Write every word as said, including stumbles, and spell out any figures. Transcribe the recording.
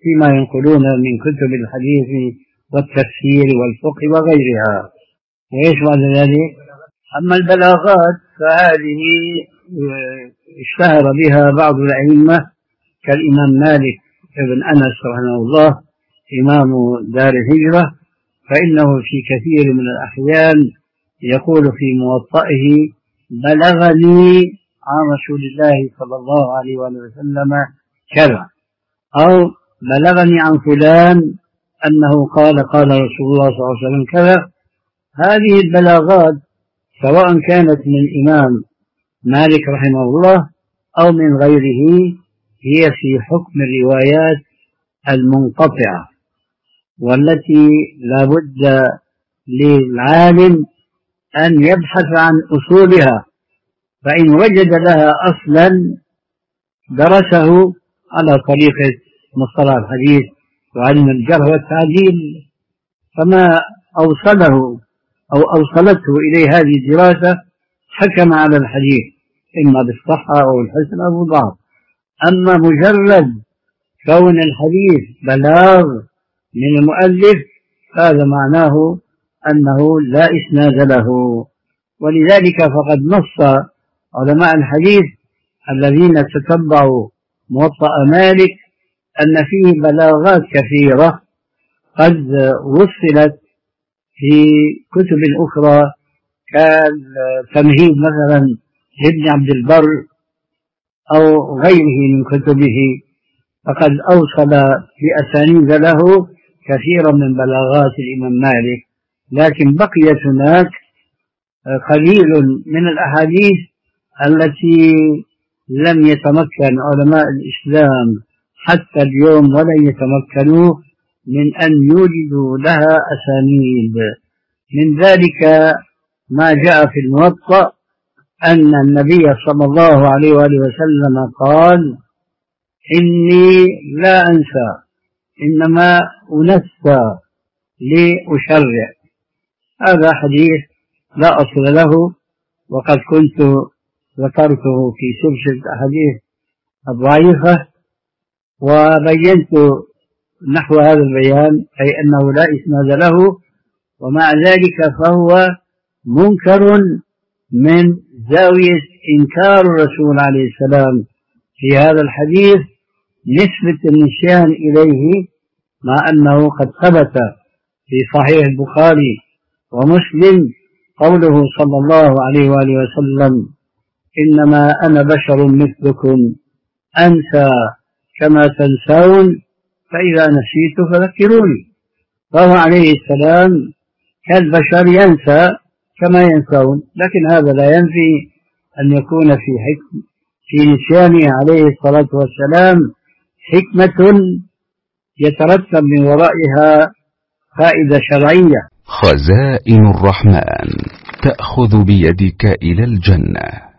فيما ينقلون من كتب الحديث والتفسير والفقه وغيرها. وإيش بعد ذلك؟ أما البلاغات فهذه اشتهر بها بعض الأئمة كالإمام مالك بن أنس رحمه الله إمام دار الهجرة، فإنه في كثير من الأحيان يقول في موطئه: بلغني عن رسول الله صلى الله عليه وسلم كذا، أو بلغني عن فلان أنه قال قال رسول الله صلى الله عليه وسلم كذا. هذه البلاغات سواء كانت من الإمام مالك رحمه الله أو من غيره هي في حكم الروايات المنقطعة، والتي لا بد للعالم أن يبحث عن أصولها، فإن وجد لها أصلا درسه على طريقة مصطلح الحديث وعلم الجرح والتعديل، فما أوصله أو أوصلته إليه هذه الدراسة حكم على الحديث إما بالصحة أو الحسن أو الضعف. أما مجرد كون الحديث بلاغ من المؤلف هذا معناه أنه لا إسناد له. ولذلك فقد نص علماء الحديث الذين تتبعوا موطأ مالك أن فيه بلاغات كثيرة قد وصلت في كتب أخرى كالتمهيد مثلا لابن عبد البر أو غيره من كتبه، فقد أوصل في أسانيد له كثيرا من بلاغات الإمام مالك، لكن بقيت هناك قليل من الأحاديث التي لم يتمكن علماء الإسلام حتى اليوم ولن يتمكنوا من أن يوجدوا لها أسانيد. من ذلك ما جاء في الموطأ أن النبي صلى الله عليه وآله وسلم قال: إني لا أنسى إنما أنسى لأشرع. هذا حديث لا أصل له، وقد كنت ذكرته في سلسلة الأحاديث الضعيفة وبينت نحو هذا البيان، أي أنه لا إسناد له، ومع ذلك فهو منكر من زاوية إنكار الرسول عليه السلام في هذا الحديث نسبة النسيان إليه، مع أنه قد ثبت في صحيح البخاري ومسلم قوله صلى الله عليه وآله وسلم: إنما أنا بشر مثلكم أنسى كما تنسون فإذا نسيت فذكروني. فهو عليه السلام كالبشر ينسى كما ينسون، لكن هذا لا ينفي أن يكون في حكم في نسيانه عليه الصلاة والسلام حكمة يترتب من ورائها فائدة شرعية. خزائن الرحمن تأخذ بيدك إلى الجنة.